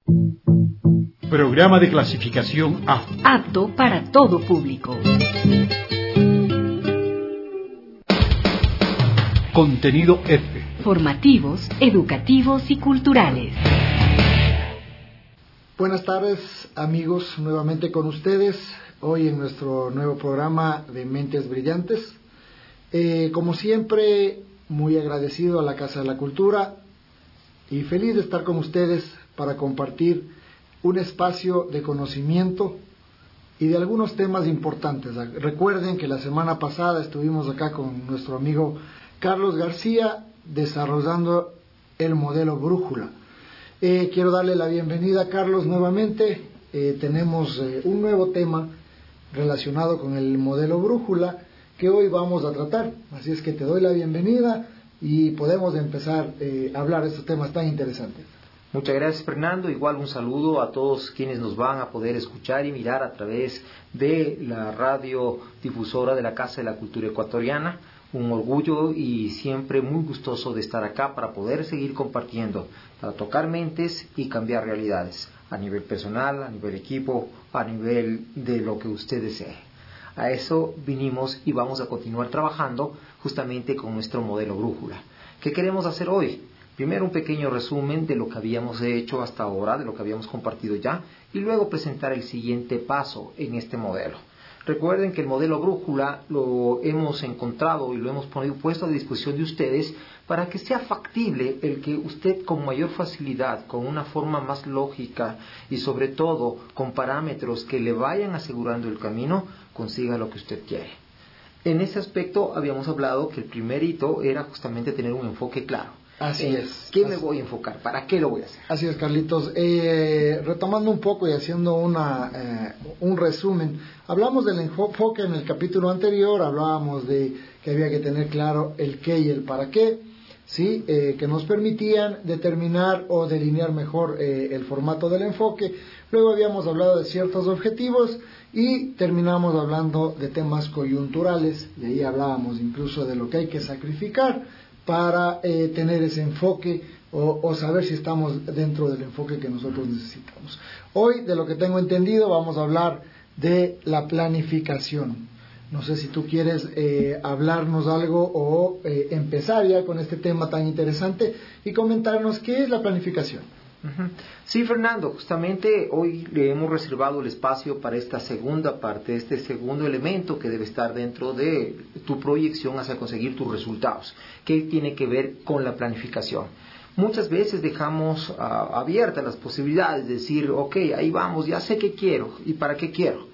Programa de clasificación A. Apto para todo público. Contenido F. Formativos, educativos y culturales. Buenas tardes, amigos, nuevamente con ustedes, hoy en nuestro nuevo programa de Mentes Brillantes. Como siempre, muy agradecido a la Casa de la Cultura y feliz de estar con ustedes para compartir un espacio de conocimiento y de algunos temas importantes. Recuerden que la semana pasada estuvimos acá con nuestro amigo Carlos García desarrollando el modelo Brújula. Quiero darle la bienvenida a Carlos nuevamente. Tenemos un nuevo tema relacionado con el modelo Brújula que hoy vamos a tratar. Así es que te doy la bienvenida y podemos empezar a hablar de estos temas tan interesantes. Muchas gracias, Fernando. Igual un saludo a todos quienes nos van a poder escuchar y mirar a través de la radio difusora de la Casa de la Cultura Ecuatoriana. Un orgullo y siempre muy gustoso de estar acá para poder seguir compartiendo, para tocar mentes y cambiar realidades, a nivel personal, a nivel equipo, a nivel de lo que usted desee. A eso vinimos y vamos a continuar trabajando justamente con nuestro modelo Brújula. ¿Qué queremos hacer hoy? Primero un pequeño resumen de lo que habíamos hecho hasta ahora, de lo que habíamos compartido ya, y luego presentar el siguiente paso en este modelo. Recuerden que el modelo Brújula lo hemos encontrado y lo hemos puesto a disposición de ustedes para que sea factible el que usted con mayor facilidad, con una forma más lógica y sobre todo con parámetros que le vayan asegurando el camino, consiga lo que usted quiere. En ese aspecto habíamos hablado que el primer hito era justamente tener un enfoque claro. Así es. ¿Qué me voy a enfocar? ¿Para qué lo voy a hacer? Así es, Carlitos. Retomando un poco y haciendo un resumen, hablamos del enfoque en el capítulo anterior, hablábamos de que había que tener claro el qué y el para qué, ¿sí? Que nos permitían determinar o delinear mejor el formato del enfoque. Luego habíamos hablado de ciertos objetivos y terminamos hablando de temas coyunturales, y ahí hablábamos incluso de lo que hay que sacrificar para tener ese enfoque o saber si estamos dentro del enfoque que nosotros necesitamos. Hoy, de lo que tengo entendido, vamos a hablar de la planificación. No sé si tú quieres hablarnos algo o empezar ya con este tema tan interesante y comentarnos qué es la planificación. Sí, Fernando, justamente hoy le hemos reservado el espacio para esta segunda parte, este segundo elemento que debe estar dentro de tu proyección hacia conseguir tus resultados, que tiene que ver con la planificación. Muchas veces dejamos abiertas las posibilidades de decir, ok, ahí vamos, ya sé qué quiero y para qué quiero.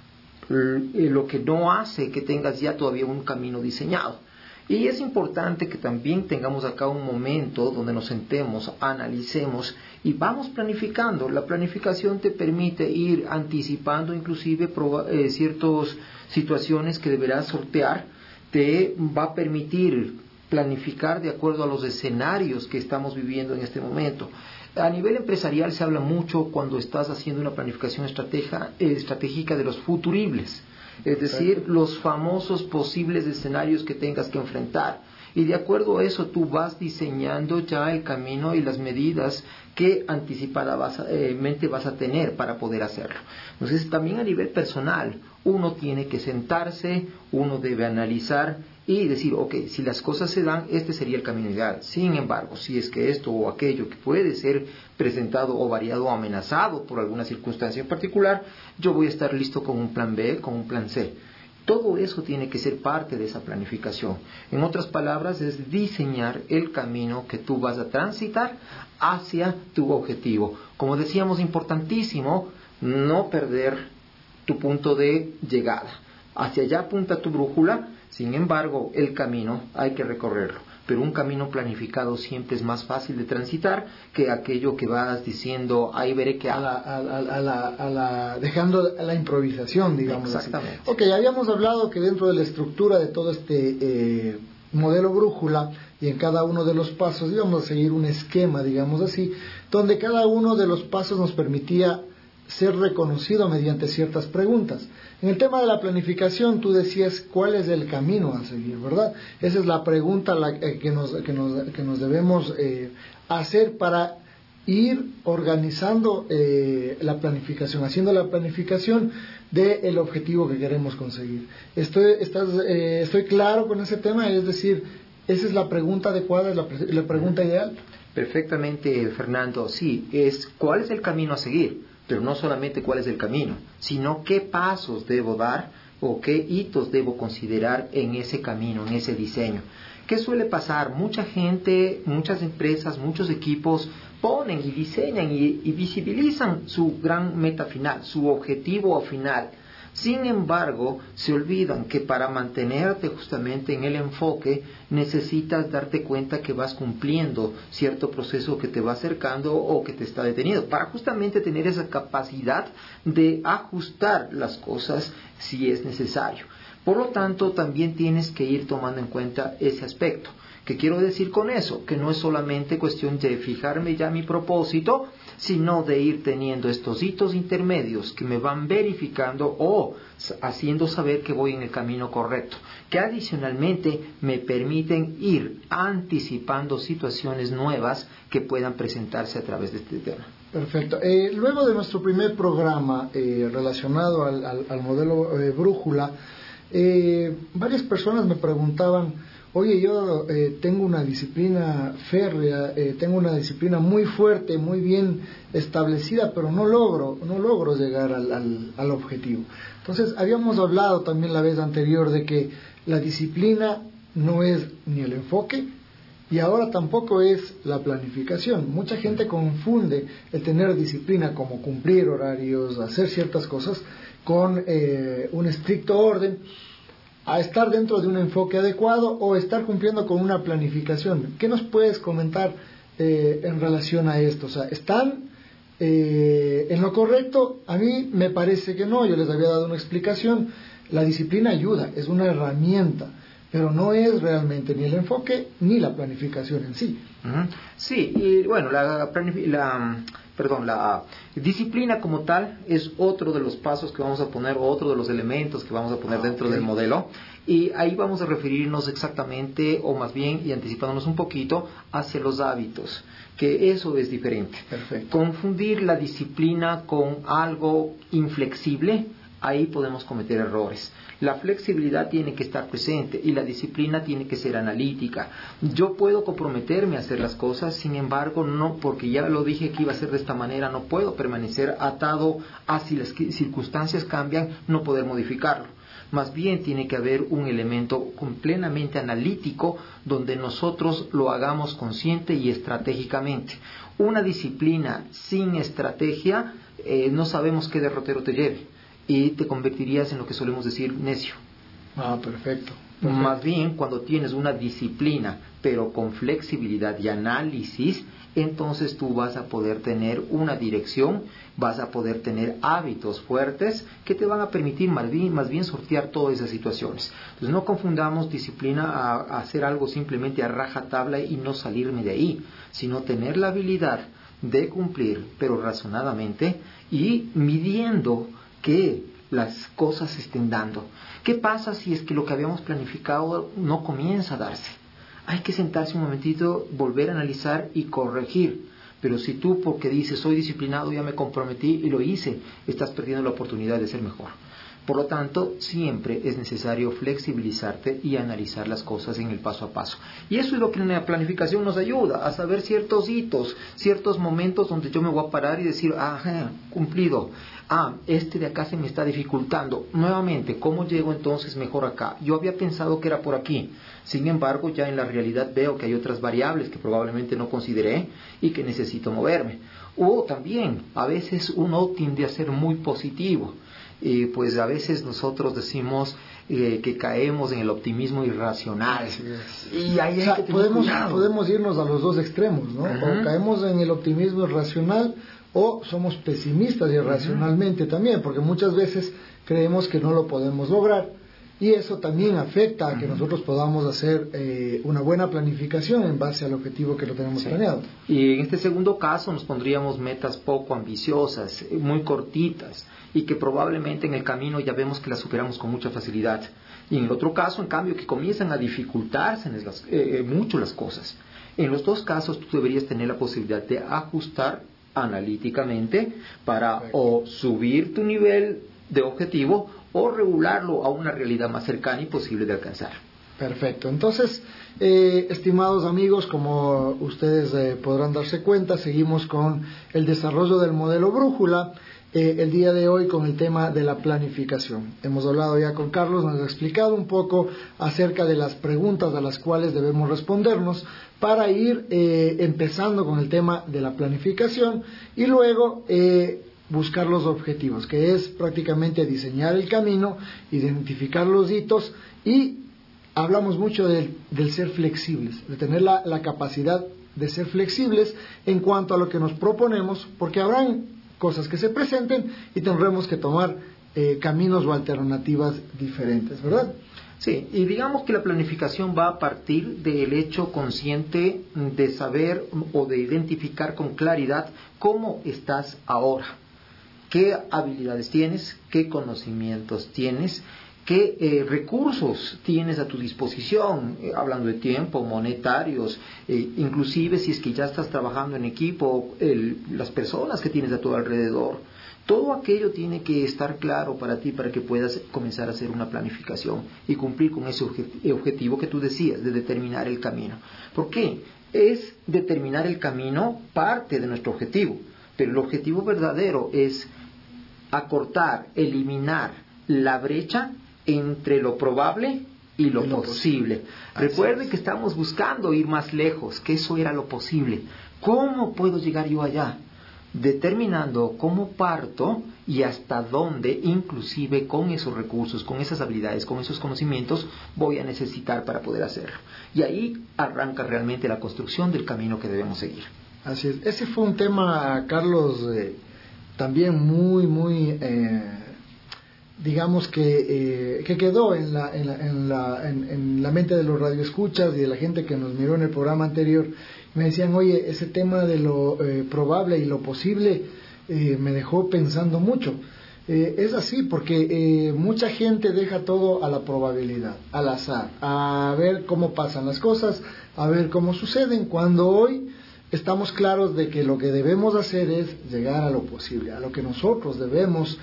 Lo que no hace que tengas ya todavía un camino diseñado. Y es importante que también tengamos acá un momento donde nos sentemos, analicemos y vamos planificando. La planificación te permite ir anticipando inclusive ciertas situaciones que deberás sortear. Te va a permitir planificar de acuerdo a los escenarios que estamos viviendo en este momento. A nivel empresarial se habla mucho cuando estás haciendo una planificación estratégica de los futuribles. Es decir, los famosos posibles escenarios que tengas que enfrentar. Y de acuerdo a eso tú vas diseñando ya el camino y las medidas que anticipadamente vas a tener para poder hacerlo. Entonces también a nivel personal uno tiene que sentarse, uno debe analizar y decir, ok, si las cosas se dan, este sería el camino ideal. Sin embargo, si es que esto o aquello que puede ser presentado o variado o amenazado por alguna circunstancia en particular, yo voy a estar listo con un plan B, con un plan C. Todo eso tiene que ser parte de esa planificación. En otras palabras, es diseñar el camino que tú vas a transitar hacia tu objetivo. Como decíamos, importantísimo no perder tu punto de llegada. Hacia allá apunta tu brújula. Sin embargo, el camino hay que recorrerlo, pero un camino planificado siempre es más fácil de transitar que aquello que vas diciendo, ahí veré qué hago. Dejando a la improvisación, digamos. Exactamente. Así. Ok, habíamos hablado que dentro de la estructura de todo este modelo brújula y en cada uno de los pasos íbamos a seguir un esquema, digamos así, donde cada uno de los pasos nos permitía ser reconocido mediante ciertas preguntas. En el tema de la planificación tú decías cuál es el camino a seguir, ¿verdad? Esa es la pregunta que nos debemos hacer para ir organizando la planificación, haciendo la planificación del objetivo que queremos conseguir. Estoy claro con ese tema, es decir, esa es la pregunta adecuada, es la pregunta ideal. Perfectamente, Fernando. Sí, es cuál es el camino a seguir, pero no solamente cuál es el camino, sino qué pasos debo dar o qué hitos debo considerar en ese camino, en ese diseño. ¿Qué suele pasar? Mucha gente, muchas empresas, muchos equipos ponen y diseñan y visibilizan su gran meta final, su objetivo final. Sin embargo, se olvidan que para mantenerte justamente en el enfoque necesitas darte cuenta que vas cumpliendo cierto proceso que te va acercando o que te está deteniendo, para justamente tener esa capacidad de ajustar las cosas si es necesario. Por lo tanto, también tienes que ir tomando en cuenta ese aspecto. ¿Qué quiero decir con eso? Que no es solamente cuestión de fijarme ya mi propósito, sino de ir teniendo estos hitos intermedios que me van verificando o haciendo saber que voy en el camino correcto, que adicionalmente me permiten ir anticipando situaciones nuevas que puedan presentarse a través de este tema. Perfecto. Luego de nuestro primer programa relacionado al modelo Brújula, varias personas me preguntaban: oye, yo tengo una disciplina férrea, tengo una disciplina muy fuerte, muy bien establecida, pero no logro llegar al objetivo. Entonces, habíamos hablado también la vez anterior de que la disciplina no es ni el enfoque y ahora tampoco es la planificación. Mucha gente confunde el tener disciplina como cumplir horarios, hacer ciertas cosas, con un estricto orden, a estar dentro de un enfoque adecuado o estar cumpliendo con una planificación. ¿Qué nos puedes comentar en relación a esto? O sea, ¿están en lo correcto? A mí me parece que no. Yo les había dado una explicación. La disciplina ayuda, es una herramienta, pero no es realmente ni el enfoque ni la planificación en sí. Sí, y bueno, la disciplina como tal es otro de los pasos que vamos a poner, otro de los elementos que vamos a poner dentro del modelo, y ahí vamos a referirnos exactamente, o más bien, y anticipándonos un poquito, hacia los hábitos, que eso es diferente. Perfecto. Confundir la disciplina con algo inflexible, ahí podemos cometer errores. La flexibilidad tiene que estar presente y la disciplina tiene que ser analítica. Yo puedo comprometerme a hacer las cosas, sin embargo, no, porque ya lo dije que iba a ser de esta manera, no puedo permanecer atado a si las circunstancias cambian, no poder modificarlo. Más bien tiene que haber un elemento plenamente analítico donde nosotros lo hagamos consciente y estratégicamente. Una disciplina sin estrategia, no sabemos qué derrotero te lleve. Y te convertirías en lo que solemos decir necio. Perfecto. Más bien, cuando tienes una disciplina, pero con flexibilidad y análisis, entonces tú vas a poder tener una dirección, vas a poder tener hábitos fuertes que te van a permitir más bien sortear todas esas situaciones. Entonces no confundamos disciplina a hacer algo simplemente a rajatabla y no salirme de ahí, sino tener la habilidad de cumplir, pero razonadamente y midiendo que las cosas se estén dando. ¿Qué pasa si es que lo que habíamos planificado no comienza a darse? Hay que sentarse un momentito, volver a analizar y corregir. Pero si tú, porque dices soy disciplinado, ya me comprometí y lo hice, estás perdiendo la oportunidad de ser mejor. Por lo tanto, siempre es necesario flexibilizarte y analizar las cosas en el paso a paso. Y eso es lo que en la planificación nos ayuda, a saber ciertos hitos, ciertos momentos donde yo me voy a parar y decir, cumplido. Este de acá se me está dificultando. Nuevamente, ¿cómo llego entonces mejor acá? Yo había pensado que era por aquí. Sin embargo, ya en la realidad veo que hay otras variables que probablemente no consideré y que necesito moverme. O también, a veces uno tiende a ser muy positivo. Pues a veces nosotros decimos que caemos en el optimismo irracional. Y ahí hay que tener cuidado. Podemos irnos a los dos extremos, ¿no? O caemos en el optimismo irracional o somos pesimistas irracionalmente también, porque muchas veces creemos que no lo podemos lograr. Y eso también afecta a que nosotros podamos hacer una buena planificación en base al objetivo que lo tenemos planeado. Y en este segundo caso nos pondríamos metas poco ambiciosas, muy cortitas, y que probablemente en el camino ya vemos que las superamos con mucha facilidad. Y en el otro caso, en cambio, que comienzan a dificultarse mucho las cosas. En los dos casos tú deberías tener la posibilidad de ajustar analíticamente para o subir tu nivel de objetivo o regularlo a una realidad más cercana y posible de alcanzar. Perfecto. Entonces, estimados amigos, como ustedes podrán darse cuenta, seguimos con el desarrollo del modelo brújula. El día de hoy con el tema de la planificación. Hemos hablado ya con Carlos, nos ha explicado un poco acerca de las preguntas a las cuales debemos respondernos para ir empezando con el tema de la planificación y luego buscar los objetivos, que es prácticamente diseñar el camino, identificar los hitos y hablamos mucho del ser flexibles, de tener la capacidad de ser flexibles en cuanto a lo que nos proponemos, porque habrán cosas que se presenten y tendremos que tomar caminos o alternativas diferentes, ¿verdad? Sí, y digamos que la planificación va a partir del hecho consciente de saber o de identificar con claridad cómo estás ahora, qué habilidades tienes, qué conocimientos tienes, qué recursos tienes a tu disposición, hablando de tiempo, monetarios, inclusive si es que ya estás trabajando en equipo, las personas que tienes a tu alrededor. Todo aquello tiene que estar claro para ti para que puedas comenzar a hacer una planificación y cumplir con ese objetivo que tú decías, de determinar el camino. ¿Por qué? Es determinar el camino parte de nuestro objetivo, pero el objetivo verdadero es acortar, eliminar la brecha entre lo probable y lo posible. Recuerde que estamos buscando ir más lejos, que eso era lo posible. ¿Cómo puedo llegar yo allá? Determinando cómo parto y hasta dónde, inclusive con esos recursos, con esas habilidades, con esos conocimientos, voy a necesitar para poder hacerlo. Y ahí arranca realmente la construcción del camino que debemos seguir. Así es. Ese fue un tema, Carlos, también muy digamos que quedó en la mente de los radioescuchas y de la gente que nos miró en el programa anterior. Me decían, oye, ese tema de lo probable y lo posible me dejó pensando mucho. Es así, porque mucha gente deja todo a la probabilidad, al azar, a ver cómo pasan las cosas, a ver cómo suceden, cuando hoy estamos claros de que lo que debemos hacer es llegar a lo posible, a lo que nosotros debemos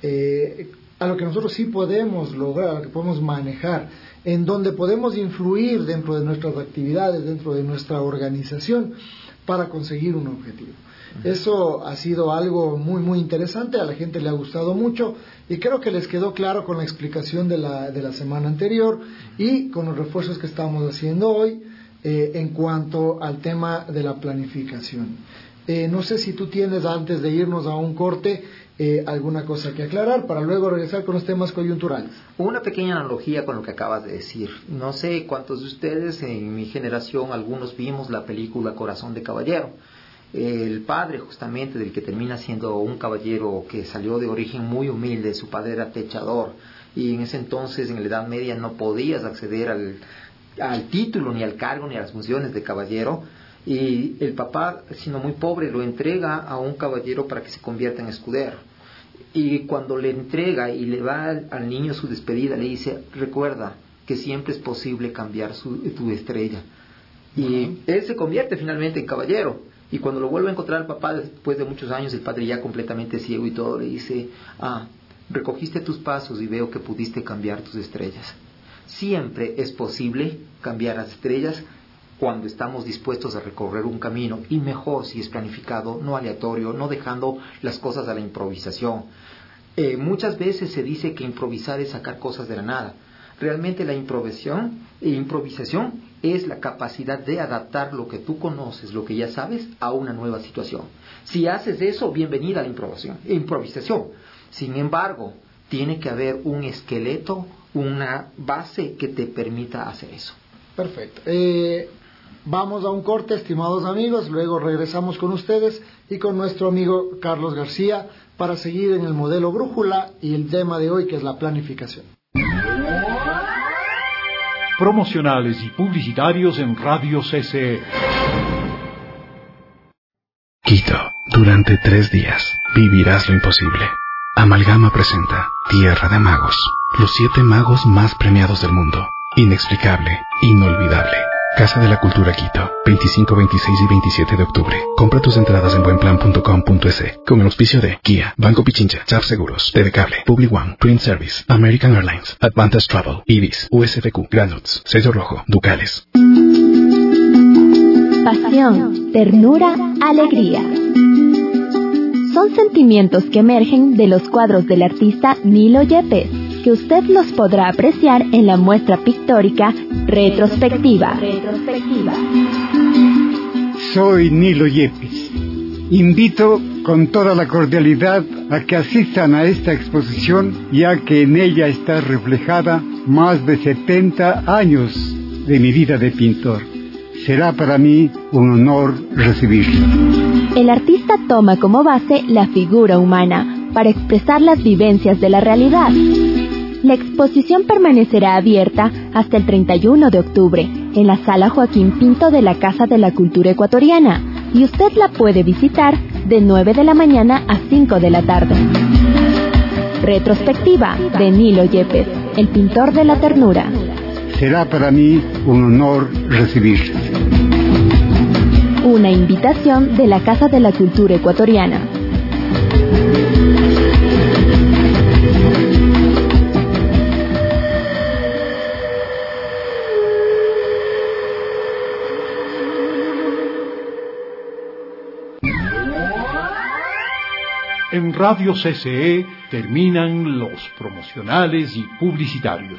a lo que nosotros sí podemos lograr, a lo que podemos manejar, en donde podemos influir dentro de nuestras actividades, dentro de nuestra organización, para conseguir un objetivo. Eso ha sido algo muy interesante, a la gente le ha gustado mucho y creo que les quedó claro con la explicación de la semana anterior y con los refuerzos que estamos haciendo hoy en cuanto al tema de la planificación. No sé si tú tienes, antes de irnos a un corte, alguna cosa que aclarar para luego regresar con los temas coyunturales. Una pequeña analogía con lo que acabas de decir. No sé cuántos de ustedes en mi generación, algunos vimos la película Corazón de Caballero. El padre justamente del que termina siendo un caballero que salió de origen muy humilde, su padre era techador y en ese entonces, en la Edad Media, no podías acceder al título, ni al cargo, ni a las funciones de caballero. Y el papá, siendo muy pobre, lo entrega a un caballero para que se convierta en escudero. Y cuando le entrega y le va al niño su despedida, le dice, recuerda que siempre es posible cambiar tu estrella. Y él se convierte finalmente en caballero. Y cuando lo vuelve a encontrar al papá, después de muchos años, el padre ya completamente ciego y todo, le dice, recogiste tus pasos y veo que pudiste cambiar tus estrellas. Siempre es posible cambiar las estrellas cuando estamos dispuestos a recorrer un camino, y mejor si es planificado, no aleatorio, no dejando las cosas a la improvisación. Muchas veces se dice que improvisar es sacar cosas de la nada. Realmente la improvisación es la capacidad de adaptar lo que tú conoces, lo que ya sabes, a una nueva situación. Si haces eso, bienvenida a la improvisación. Sin embargo, tiene que haber un esqueleto, una base que te permita hacer eso. Perfecto. Vamos a un corte, estimados amigos, luego regresamos con ustedes y con nuestro amigo Carlos García para seguir en el modelo brújula y el tema de hoy, que es la planificación. Promocionales y publicitarios en Radio CCE. Quito, durante 3 días vivirás lo imposible. Amalgama presenta Tierra de Magos, los 7 magos más premiados del mundo. Inexplicable, inolvidable, Casa de la Cultura Quito, 25, 26 y 27 de octubre. Compra tus entradas en buenplan.com.es con el auspicio de Kia, Banco Pichincha, SAF Seguros, Telecable, Public One, Print Service, American Airlines, Advantage Travel, Ibis, USFQ, Granuts, Sello Rojo, Ducales. Pasión, ternura, alegría. Son sentimientos que emergen de los cuadros del artista Nilo Yepes, que usted los podrá apreciar en la muestra pictórica Retrospectiva. Soy Nilo Yepes. Invito con toda la cordialidad a que asistan a esta exposición, ya que en ella está reflejada más de 70 años de mi vida de pintor. Será para mí un honor recibirlo. El artista toma como base la figura humana para expresar las vivencias de la realidad. La exposición permanecerá abierta hasta el 31 de octubre en la Sala Joaquín Pinto de la Casa de la Cultura Ecuatoriana y usted la puede visitar de 9 de la mañana a 5 de la tarde. Retrospectiva de Nilo Yepes, el pintor de la ternura. Será para mí un honor recibirles. Una invitación de la Casa de la Cultura Ecuatoriana. En Radio CCE terminan los promocionales y publicitarios.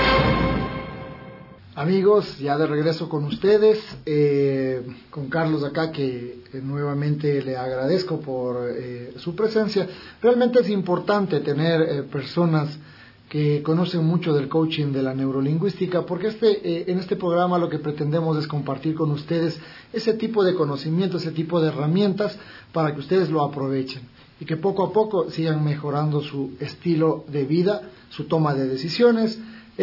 Amigos, ya de regreso con ustedes, con Carlos acá, que nuevamente le agradezco por su presencia. Realmente es importante tener personas que conocen mucho del coaching de la neurolingüística, porque en este programa lo que pretendemos es compartir con ustedes ese tipo de conocimiento, ese tipo de herramientas para que ustedes lo aprovechen y que poco a poco sigan mejorando su estilo de vida, su toma de decisiones,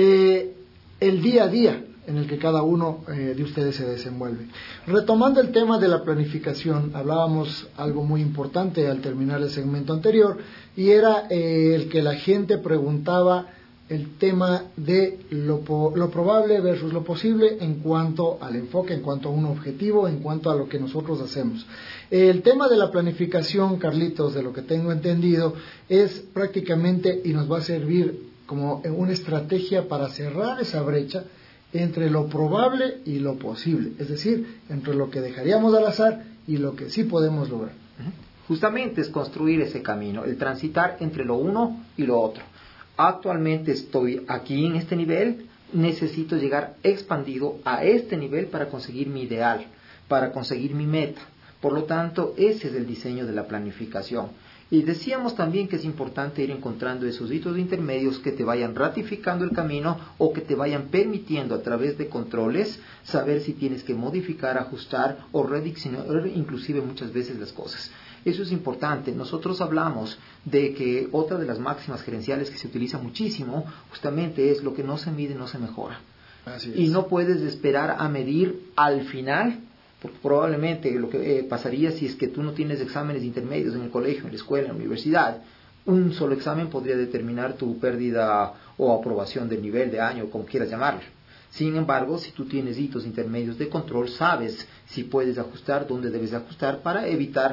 el día a día en el que cada uno de ustedes se desenvuelve. Retomando el tema de la planificación, hablábamos algo muy importante al terminar el segmento anterior, y era el que la gente preguntaba el tema de lo probable versus lo posible en cuanto al enfoque, en cuanto a un objetivo, en cuanto a lo que nosotros hacemos. El tema de la planificación, Carlitos, de lo que tengo entendido, es prácticamente, y nos va a servir como una estrategia para cerrar esa brecha entre lo probable y lo posible, es decir, entre lo que dejaríamos al azar y lo que sí podemos lograr. Justamente es construir ese camino, el transitar entre lo uno y lo otro. Actualmente estoy aquí en este nivel, necesito llegar expandido a este nivel para conseguir mi ideal, para conseguir mi meta. Por lo tanto, ese es el diseño de la planificación. Y decíamos también que es importante ir encontrando esos hitos intermedios que te vayan ratificando el camino o que te vayan permitiendo a través de controles saber si tienes que modificar, ajustar o redireccionar inclusive muchas veces las cosas. Eso es importante. Nosotros hablamos de que otra de las máximas gerenciales que se utiliza muchísimo justamente es lo que no se mide no se mejora. Así es. Y no puedes esperar a medir al final, porque probablemente lo que pasaría si es que tú no tienes exámenes intermedios en el colegio, en la escuela, en la universidad, un solo examen podría determinar tu pérdida o aprobación del nivel de año, como quieras llamarlo. Sin embargo, si tú tienes hitos intermedios de control, sabes si puedes ajustar, dónde debes ajustar para evitar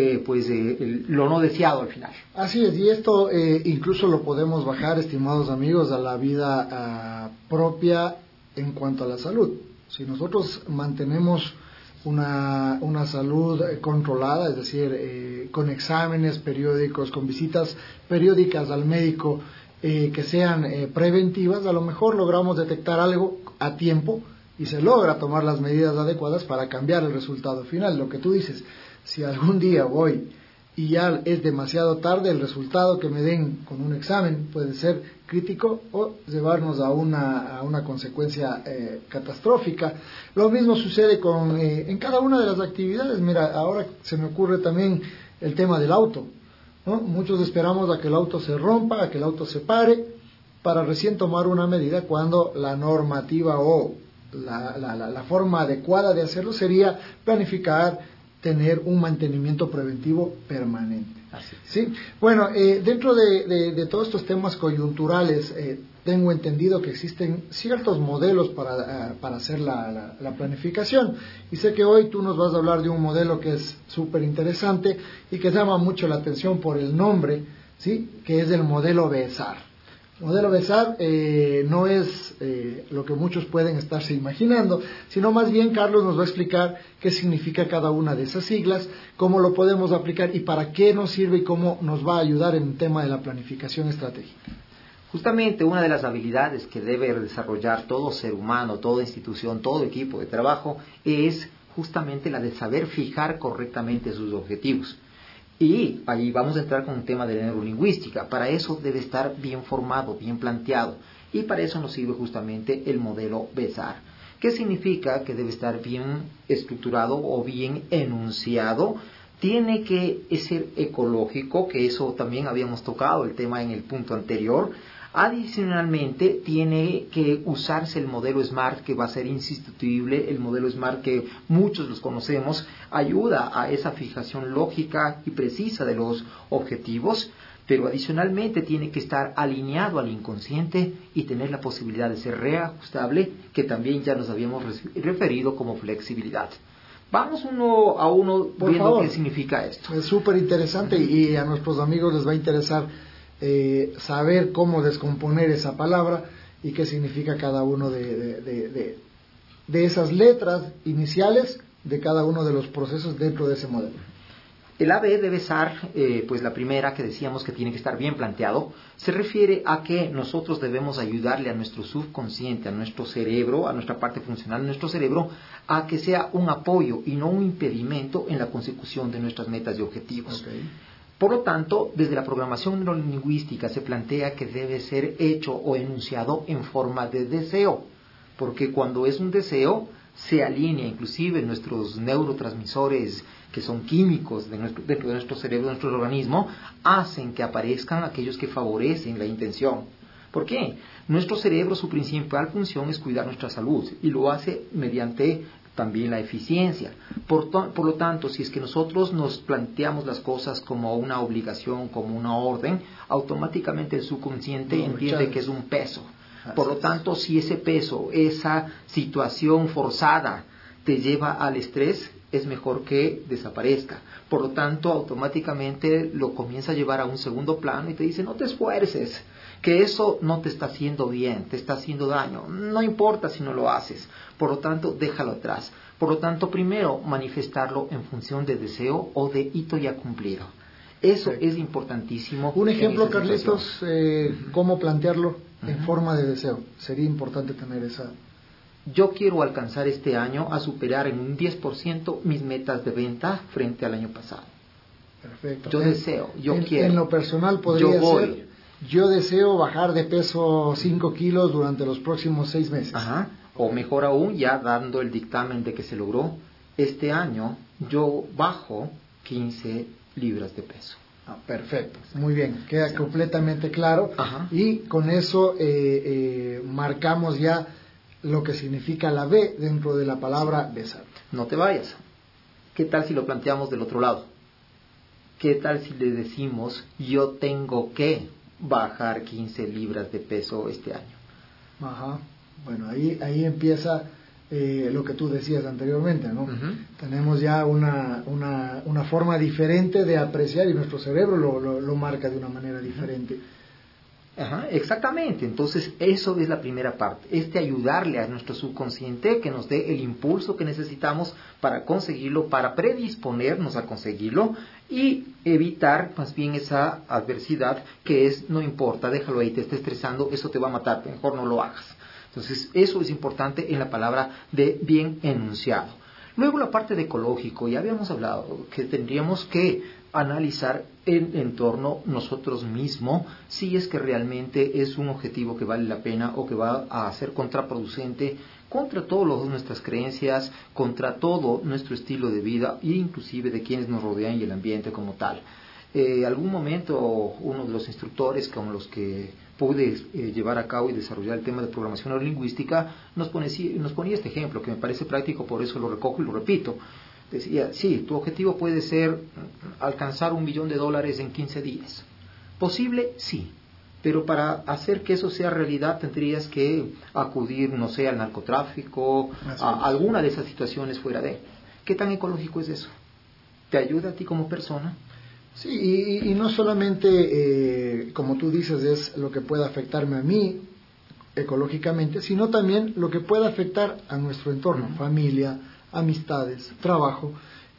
lo no deseado al final. Así es, y esto incluso lo podemos bajar, estimados amigos, a la vida propia en cuanto a la salud. Si nosotros mantenemos una salud controlada, es decir, con exámenes periódicos, con visitas periódicas al médico que sean preventivas, a lo mejor logramos detectar algo a tiempo y se logra tomar las medidas adecuadas para cambiar el resultado final. Lo que tú dices, si algún día voy y ya es demasiado tarde, el resultado que me den con un examen puede ser crítico o llevarnos a una consecuencia catastrófica. Lo mismo sucede en cada una de las actividades. Mira, ahora se me ocurre también el tema del auto, ¿no? Muchos esperamos a que el auto se rompa, a que el auto se pare, para recién tomar una medida cuando la normativa o la forma adecuada de hacerlo sería planificar, tener un mantenimiento preventivo permanente. Así es. ¿Sí? Bueno, dentro de todos estos temas coyunturales, tengo entendido que existen ciertos modelos para hacer la planificación, y sé que hoy tú nos vas a hablar de un modelo que es súper interesante y que llama mucho la atención por el nombre, ¿sí? Que es el modelo BESAR. Modelo BESAR no es lo que muchos pueden estarse imaginando, sino más bien Carlos nos va a explicar qué significa cada una de esas siglas, cómo lo podemos aplicar y para qué nos sirve y cómo nos va a ayudar en el tema de la planificación estratégica. Justamente una de las habilidades que debe desarrollar todo ser humano, toda institución, todo equipo de trabajo es justamente la de saber fijar correctamente sus objetivos. Y ahí vamos a entrar con un tema de neurolingüística. Para eso debe estar bien formado, bien planteado. Y para eso nos sirve justamente el modelo BESAR. ¿Qué significa? Que debe estar bien estructurado o bien enunciado. Tiene que ser ecológico, que eso también habíamos tocado el tema en el punto anterior. Adicionalmente, tiene que usarse el modelo SMART, que va a ser insustituible. El modelo SMART, que muchos los conocemos, ayuda a esa fijación lógica y precisa de los objetivos, pero adicionalmente tiene que estar alineado al inconsciente y tener la posibilidad de ser reajustable, que también ya nos habíamos referido como flexibilidad. Vamos uno a uno viendo qué significa esto. Es súper interesante y a nuestros amigos les va a interesar saber cómo descomponer esa palabra y qué significa cada uno de esas letras iniciales de cada uno de los procesos dentro de ese modelo. El AB de BESAR, pues la primera que decíamos que tiene que estar bien planteado, se refiere a que nosotros debemos ayudarle a nuestro subconsciente, a nuestro cerebro, a nuestra parte funcional de nuestro cerebro, a que sea un apoyo y no un impedimento en la consecución de nuestras metas y objetivos. Okay. Por lo tanto, desde la programación neurolingüística se plantea que debe ser hecho o enunciado en forma de deseo, porque cuando es un deseo se alinea inclusive nuestros neurotransmisores, que son químicos dentro de nuestro cerebro, de nuestro organismo, hacen que aparezcan aquellos que favorecen la intención. ¿Por qué? Nuestro cerebro, su principal función es cuidar nuestra salud y lo hace mediante también la eficiencia. Por lo tanto, si es que nosotros nos planteamos las cosas como una obligación, como una orden, automáticamente el subconsciente entiende que es un peso. Por lo tanto, si ese peso, esa situación forzada te lleva al estrés, es mejor que desaparezca. Por lo tanto, automáticamente lo comienza a llevar a un segundo plano y te dice, no te esfuerces, que eso no te está haciendo bien, te está haciendo daño. No importa si no lo haces. Por lo tanto, déjalo atrás. Por lo tanto, primero, manifestarlo en función de deseo o de hito ya cumplido. Eso es importantísimo. Un ejemplo, Carlitos, cómo plantearlo en forma de deseo. Sería importante tener esa... Yo quiero alcanzar este año a superar en un 10% mis metas de venta frente al año pasado. Perfecto. Yo deseo, yo quiero. En lo personal podría ser, yo deseo bajar de peso 5 kilos durante los próximos 6 meses. Ajá. O mejor aún, ya dando el dictamen de que se logró, este año yo bajo 15 libras de peso. Perfecto, muy bien, queda completamente claro. Ajá. Y con eso marcamos ya lo que significa la B dentro de la palabra BESAR. No te vayas. ¿Qué tal si lo planteamos del otro lado? ¿Qué tal si le decimos, yo tengo que bajar 15 libras de peso este año? Ajá. Bueno, ahí empieza lo que tú decías anteriormente, ¿no? Uh-huh. Tenemos ya una forma diferente de apreciar y nuestro cerebro lo marca de una manera diferente. Ajá, exactamente. Entonces, eso es la primera parte. Ayudarle a nuestro subconsciente que nos dé el impulso que necesitamos para conseguirlo, para predisponernos a conseguirlo y evitar más bien esa adversidad que es, no importa, déjalo ahí, te está estresando, eso te va a matar, mejor no lo hagas. Entonces, eso es importante en la palabra de bien enunciado. Luego la parte de ecológico, ya habíamos hablado que tendríamos que analizar en entorno nosotros mismos si es que realmente es un objetivo que vale la pena o que va a ser contraproducente contra todas nuestras creencias, contra todo nuestro estilo de vida e inclusive de quienes nos rodean y el ambiente como tal. Algún momento uno de los instructores con los que pude llevar a cabo y desarrollar el tema de programación neurolingüística nos ponía este ejemplo que me parece práctico, por eso lo recojo y lo repito. Decía, sí, tu objetivo puede ser alcanzar $1 millón en 15 días. ¿Posible? Sí. Pero para hacer que eso sea realidad tendrías que acudir, no sé, al narcotráfico, a alguna de esas situaciones fuera de. ¿Qué tan ecológico es eso? ¿Te ayuda a ti como persona? Sí, y no solamente, como tú dices, es lo que puede afectarme a mí ecológicamente, sino también lo que puede afectar a nuestro entorno, familia, amistades, trabajo,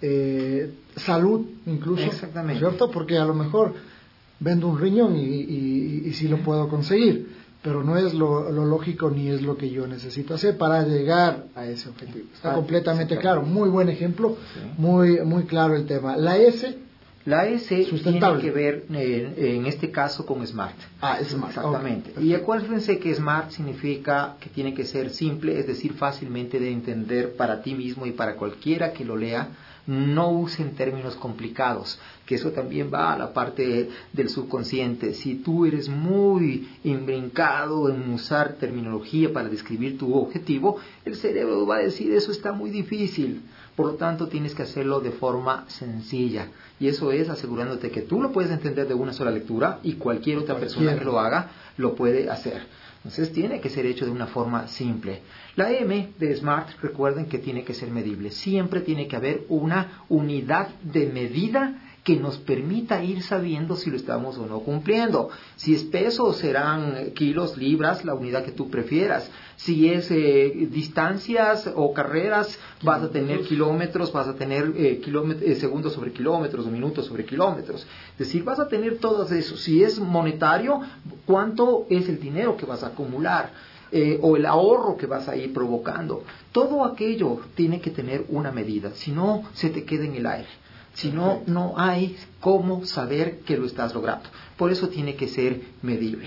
salud incluso. Exactamente. ¿Cierto? Porque a lo mejor vendo un riñón y sí lo puedo conseguir, pero no es lo lógico ni es lo que yo necesito hacer para llegar a ese objetivo. Está completamente claro, muy buen ejemplo, sí. muy claro el tema. La S tiene que ver en este caso con SMART. SMART. Exactamente. Okay. Y acuérdense que SMART significa que tiene que ser simple, es decir, fácilmente de entender para ti mismo y para cualquiera que lo lea. No usen términos complicados, que eso también va a la parte del subconsciente. Si tú eres muy imbrincado en usar terminología para describir tu objetivo, el cerebro va a decir eso está muy difícil. Por lo tanto, tienes que hacerlo de forma sencilla. Y eso es asegurándote que tú lo puedes entender de una sola lectura y cualquier otra persona que lo haga lo puede hacer. Entonces tiene que ser hecho de una forma simple. La M de SMART, recuerden que tiene que ser medible. Siempre tiene que haber una unidad de medida que nos permita ir sabiendo si lo estamos o no cumpliendo. Si es peso, serán kilos, libras, la unidad que tú prefieras. Si es distancias o carreras, vas a tener kilómetros, vas a tener segundos sobre kilómetros o minutos sobre kilómetros. Es decir, vas a tener todo eso. Si es monetario, ¿cuánto es el dinero que vas a acumular? O el ahorro que vas a ir provocando. Todo aquello tiene que tener una medida, si no se te queda en el aire. Si no, no hay cómo saber que lo estás logrando. Por eso tiene que ser medible.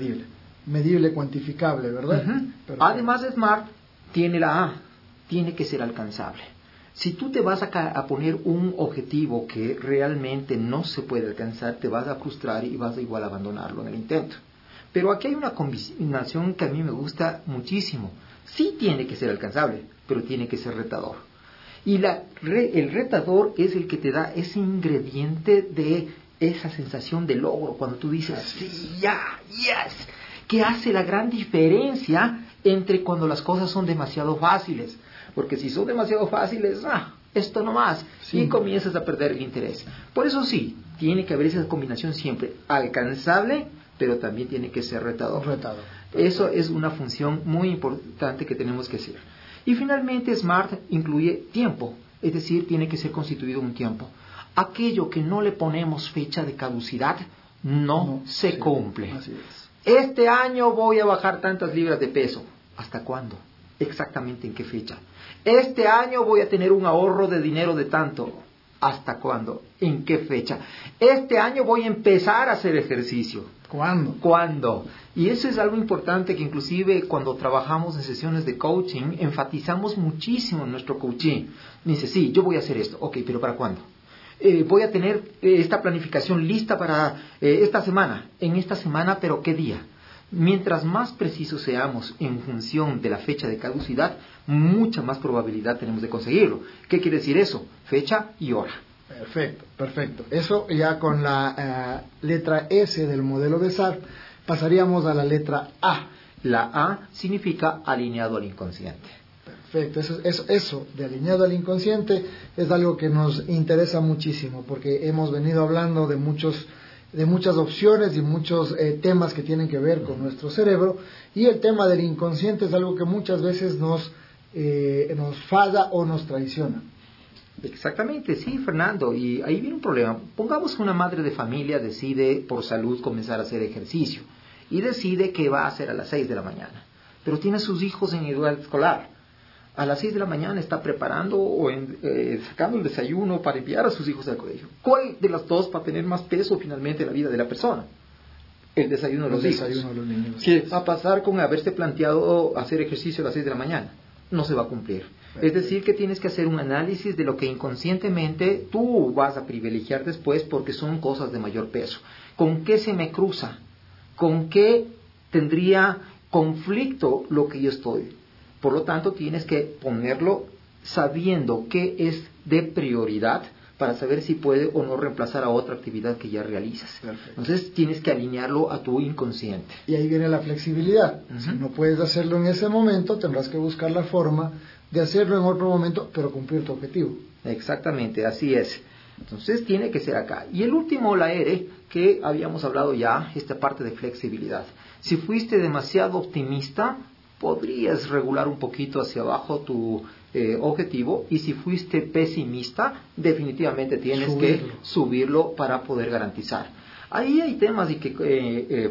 Medible, cuantificable, ¿verdad? Uh-huh. Además de SMART, tiene la A, tiene que ser alcanzable. Si tú te vas a poner un objetivo que realmente no se puede alcanzar, te vas a frustrar y vas a igual abandonarlo en el intento. Pero aquí hay una combinación que a mí me gusta muchísimo. Sí tiene que ser alcanzable, pero tiene que ser retador. Y el retador es el que te da ese ingrediente de esa sensación de logro, cuando tú dices, sí, ya, yes, que hace la gran diferencia entre cuando las cosas son demasiado fáciles. Porque si son demasiado fáciles, esto no más, sí. Y comienzas a perder el interés. Por eso sí, tiene que haber esa combinación siempre, alcanzable, pero también tiene que ser retador. Eso es una función muy importante que tenemos que hacer. Y finalmente SMART incluye tiempo, es decir, tiene que ser constituido un tiempo. Aquello que no le ponemos fecha de caducidad no se cumple. Así es. Este año voy a bajar tantas libras de peso. ¿Hasta cuándo? Exactamente en qué fecha. Este año voy a tener un ahorro de dinero de tanto. ¿Hasta cuándo? ¿En qué fecha? Este año voy a empezar a hacer ejercicio. ¿Cuándo? Y eso es algo importante que inclusive cuando trabajamos en sesiones de coaching, enfatizamos muchísimo en nuestro coaching. Dice, sí, yo voy a hacer esto. Ok, ¿pero para cuándo? Voy a tener esta planificación lista para esta semana. En esta semana, ¿pero qué día? Mientras más precisos seamos en función de la fecha de caducidad, mucha más probabilidad tenemos de conseguirlo. ¿Qué quiere decir eso? Fecha y hora. Perfecto. Eso ya con la letra S del modelo de SAR, pasaríamos a la letra A. La A significa alineado al inconsciente. Perfecto, eso de alineado al inconsciente es algo que nos interesa muchísimo, porque hemos venido hablando de muchas opciones y muchos temas que tienen que ver con nuestro cerebro, y el tema del inconsciente es algo que muchas veces nos falla o nos traiciona. Exactamente, sí, Fernando, y ahí viene un problema. Pongamos que una madre de familia decide por salud comenzar a hacer ejercicio y decide que va a hacer a las 6 de la mañana, pero tiene a sus hijos en edad escolar. A las 6 de la mañana está preparando o sacando el desayuno para enviar a sus hijos al colegio. ¿Cuál de las dos va a tener más peso finalmente en la vida de la persona? El desayuno de los hijos. ¿Qué va a pasar con haberse planteado hacer ejercicio a las 6 de la mañana? No se va a cumplir. Es decir, que tienes que hacer un análisis de lo que inconscientemente tú vas a privilegiar después porque son cosas de mayor peso. ¿Con qué se me cruza? ¿Con qué tendría conflicto lo que yo estoy? Por lo tanto, tienes que ponerlo sabiendo qué es de prioridad para saber si puede o no reemplazar a otra actividad que ya realizas. Perfecto. Entonces tienes que alinearlo a tu inconsciente. Y ahí viene la flexibilidad. Si no puedes hacerlo en ese momento, tendrás que buscar la forma de hacerlo en otro momento, pero cumplir tu objetivo. Exactamente, así es. Entonces tiene que ser acá. Y el último, la R, que habíamos hablado ya, esta parte de flexibilidad. Si fuiste demasiado optimista, podrías regular un poquito hacia abajo tu objetivo, y si fuiste pesimista, definitivamente tienes que subirlo para poder garantizar. Ahí hay temas y que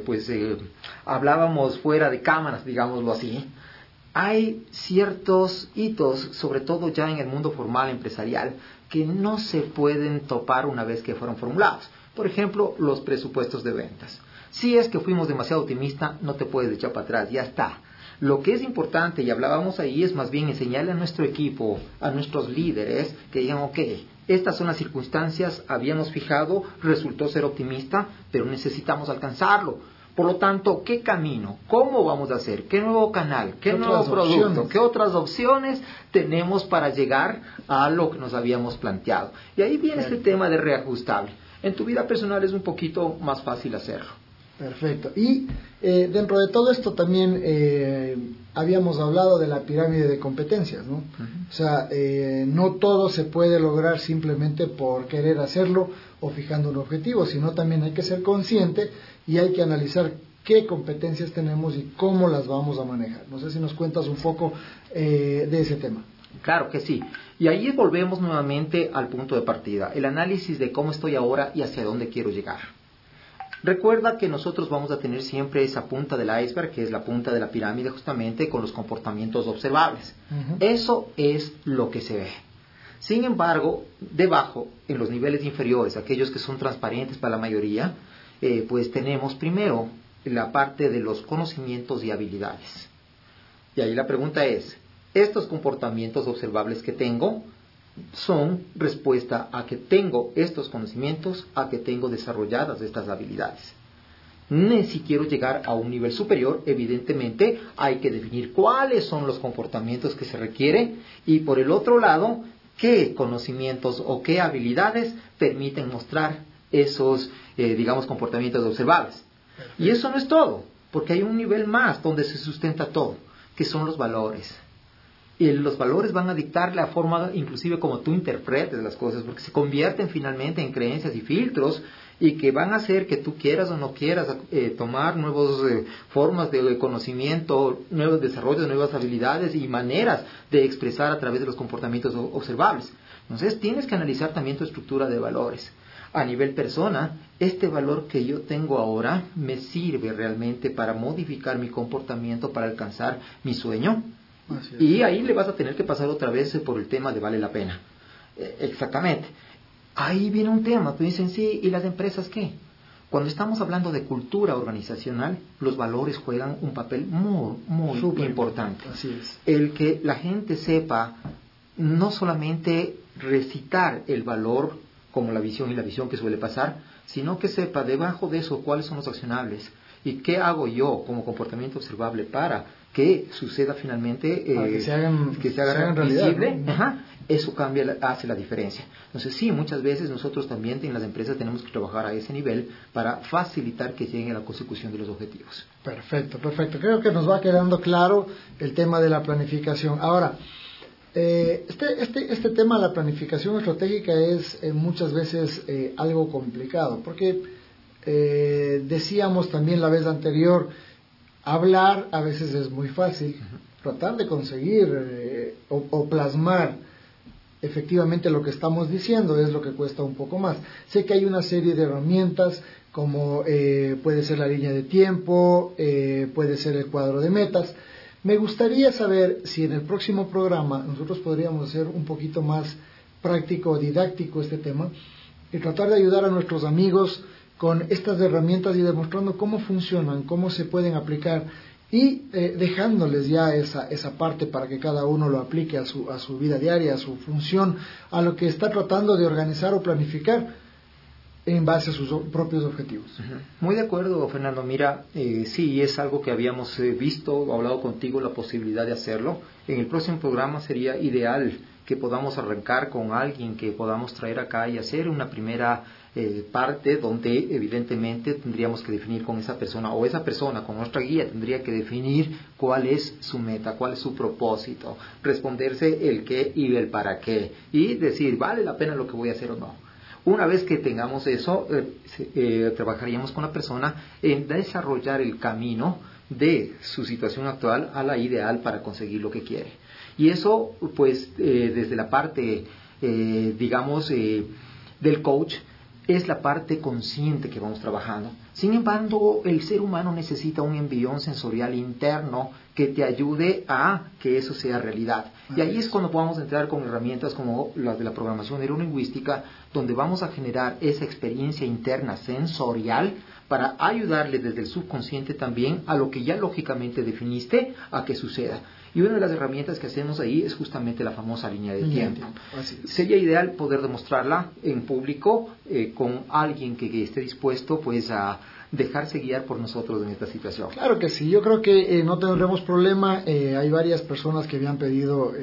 hablábamos fuera de cámaras, digámoslo así. Hay ciertos hitos, sobre todo ya en el mundo formal empresarial, que no se pueden topar una vez que fueron formulados. Por ejemplo, los presupuestos de ventas. Si es que fuimos demasiado optimistas, no te puedes echar para atrás, ya está. Lo que es importante, y hablábamos ahí, es más bien enseñarle a nuestro equipo, a nuestros líderes, que digan, ok, estas son las circunstancias, habíamos fijado, resultó ser optimista, pero necesitamos alcanzarlo. Por lo tanto, ¿qué camino? ¿Cómo vamos a hacer? ¿Qué nuevo canal? ¿Qué nuevo producto? Opciones? ¿Qué otras opciones tenemos para llegar a lo que nos habíamos planteado? Y ahí viene este tema de reajustable. En tu vida personal es un poquito más fácil hacerlo. Perfecto. Y dentro de todo esto también habíamos hablado de la pirámide de competencias, ¿no? O sea, no todo se puede lograr simplemente por querer hacerlo o fijando un objetivo, sino también hay que ser consciente y hay que analizar qué competencias tenemos y cómo las vamos a manejar. No sé si nos cuentas un poco de ese tema. Claro que sí. Y ahí volvemos nuevamente al punto de partida, el análisis de cómo estoy ahora y hacia dónde quiero llegar. Recuerda que nosotros vamos a tener siempre esa punta del iceberg, que es la punta de la pirámide justamente con los comportamientos observables. Eso es lo que se ve. Sin embargo, debajo, en los niveles inferiores, aquellos que son transparentes para la mayoría, pues tenemos primero la parte de los conocimientos y habilidades. Y ahí la pregunta es, ¿estos comportamientos observables que tengo son respuesta a que tengo estos conocimientos, a que tengo desarrolladas estas habilidades? Si quiero llegar a un nivel superior, evidentemente hay que definir cuáles son los comportamientos que se requieren y por el otro lado, qué conocimientos o qué habilidades permiten mostrar esos, comportamientos observables. Y eso no es todo, porque hay un nivel más donde se sustenta todo, que son los valores. Y los valores van a dictar la forma inclusive como tú interpretes las cosas, porque se convierten finalmente en creencias y filtros y que van a hacer que tú quieras o no quieras tomar nuevas formas de conocimiento, nuevos desarrollos, nuevas habilidades y maneras de expresar a través de los comportamientos observables. Entonces tienes que analizar también tu estructura de valores. A nivel persona, este valor que yo tengo ahora me sirve realmente para modificar mi comportamiento para alcanzar mi sueño. Y ahí le vas a tener que pasar otra vez por el tema de vale la pena. Exactamente. Ahí viene un tema, tú dicen, sí, ¿y las empresas qué? Cuando estamos hablando de cultura organizacional, los valores juegan un papel muy importante. Así es. El que la gente sepa no solamente recitar el valor como la visión y la visión que suele pasar, sino que sepa debajo de eso cuáles son los accionables y qué hago yo como comportamiento observable para que suceda finalmente, que se hagan visible, realidad, ¿no? Eso hace la diferencia. Entonces sí, muchas veces nosotros también en las empresas tenemos que trabajar a ese nivel para facilitar que lleguen a la consecución de los objetivos. Perfecto. Creo que nos va quedando claro el tema de la planificación. Ahora, este tema de la planificación estratégica es muchas veces algo complicado, porque decíamos también la vez anterior, hablar a veces es muy fácil, tratar de conseguir o plasmar efectivamente lo que estamos diciendo es lo que cuesta un poco más. Sé que hay una serie de herramientas como puede ser la línea de tiempo, puede ser el cuadro de metas. Me gustaría saber si en el próximo programa nosotros podríamos hacer un poquito más práctico, didáctico este tema y tratar de ayudar a nuestros amigos con estas herramientas y demostrando cómo funcionan, cómo se pueden aplicar y dejándoles ya esa parte para que cada uno lo aplique a su vida diaria, a su función, a lo que está tratando de organizar o planificar. en base a sus propios objetivos. Muy de acuerdo, Fernando. Mira, sí, es algo que habíamos visto, hablado contigo, la posibilidad de hacerlo. En el próximo programa sería ideal que podamos arrancar con alguien que podamos traer acá y hacer una primera parte donde evidentemente tendríamos que definir con esa persona, o esa persona con nuestra guía tendría que definir cuál es su meta, cuál es su propósito, responderse el qué y el para qué, y decir, ¿vale la pena lo que voy a hacer o no? Una vez que tengamos eso, trabajaríamos con la persona en desarrollar el camino de su situación actual a la ideal para conseguir lo que quiere. Y eso, pues, desde la parte, del coach, es la parte consciente que vamos trabajando. Sin embargo, el ser humano necesita un envión sensorial interno que te ayude a que eso sea realidad. Y ahí es cuando podamos entrar con herramientas como las de la programación neurolingüística, donde vamos a generar esa experiencia interna sensorial para ayudarle desde el subconsciente también a lo que ya lógicamente definiste a que suceda. Y una de las herramientas que hacemos ahí es justamente la famosa línea de tiempo. Sería ideal poder demostrarla en público con alguien que esté dispuesto pues a dejarse guiar por nosotros en esta situación. Claro que sí, yo creo que no tendremos problema. Hay varias personas que habían pedido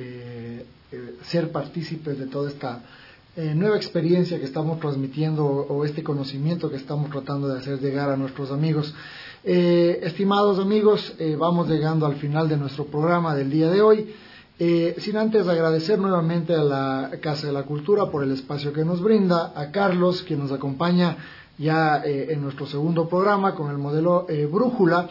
ser partícipes de toda esta nueva experiencia que estamos transmitiendo o este conocimiento que estamos tratando de hacer llegar a nuestros amigos. Estimados amigos, vamos llegando al final de nuestro programa del día de hoy, sin antes agradecer nuevamente a la Casa de la Cultura por el espacio que nos brinda, a Carlos, quien nos acompaña ya en nuestro segundo programa con el modelo Brújula,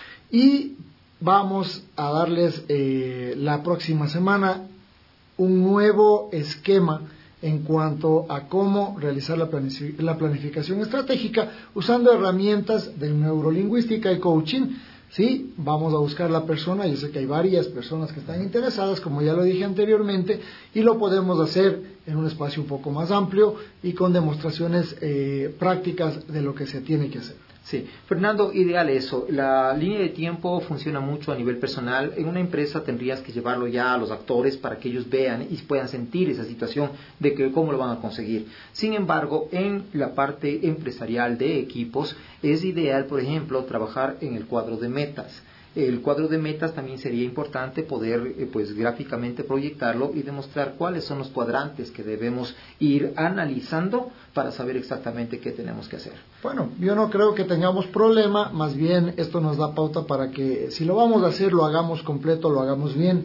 y vamos a darles la próxima semana un nuevo esquema en cuanto a cómo realizar la planificación estratégica usando herramientas de neurolingüística y coaching. Sí, vamos a buscar la persona, yo sé que hay varias personas que están interesadas, como ya lo dije anteriormente, y lo podemos hacer en un espacio un poco más amplio y con demostraciones prácticas de lo que se tiene que hacer. Sí, Fernando, ideal eso. La línea de tiempo funciona mucho a nivel personal. En una empresa tendrías que llevarlo ya a los actores para que ellos vean y puedan sentir esa situación de que cómo lo van a conseguir. Sin embargo, en la parte empresarial de equipos es ideal, por ejemplo, trabajar en el cuadro de metas. El cuadro de metas también sería importante poder pues gráficamente proyectarlo y demostrar cuáles son los cuadrantes que debemos ir analizando para saber exactamente qué tenemos que hacer. Bueno, yo no creo que tengamos problema, más bien esto nos da pauta para que si lo vamos a hacer lo hagamos completo, lo hagamos bien.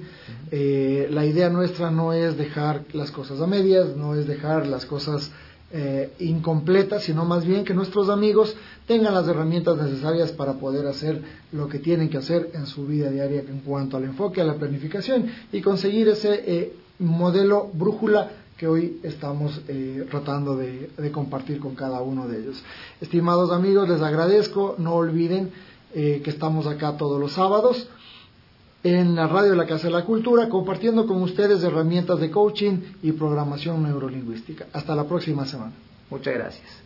La idea nuestra no es dejar las cosas a medias, no es dejar las cosas incompletas, sino más bien que nuestros amigos tengan las herramientas necesarias para poder hacer lo que tienen que hacer en su vida diaria en cuanto al enfoque, a la planificación y conseguir ese modelo brújula que hoy estamos tratando de compartir con cada uno de ellos. Estimados amigos, les agradezco, no olviden que estamos acá todos los sábados en la radio de la Casa de la Cultura, compartiendo con ustedes herramientas de coaching y programación neurolingüística. Hasta la próxima semana. Muchas gracias.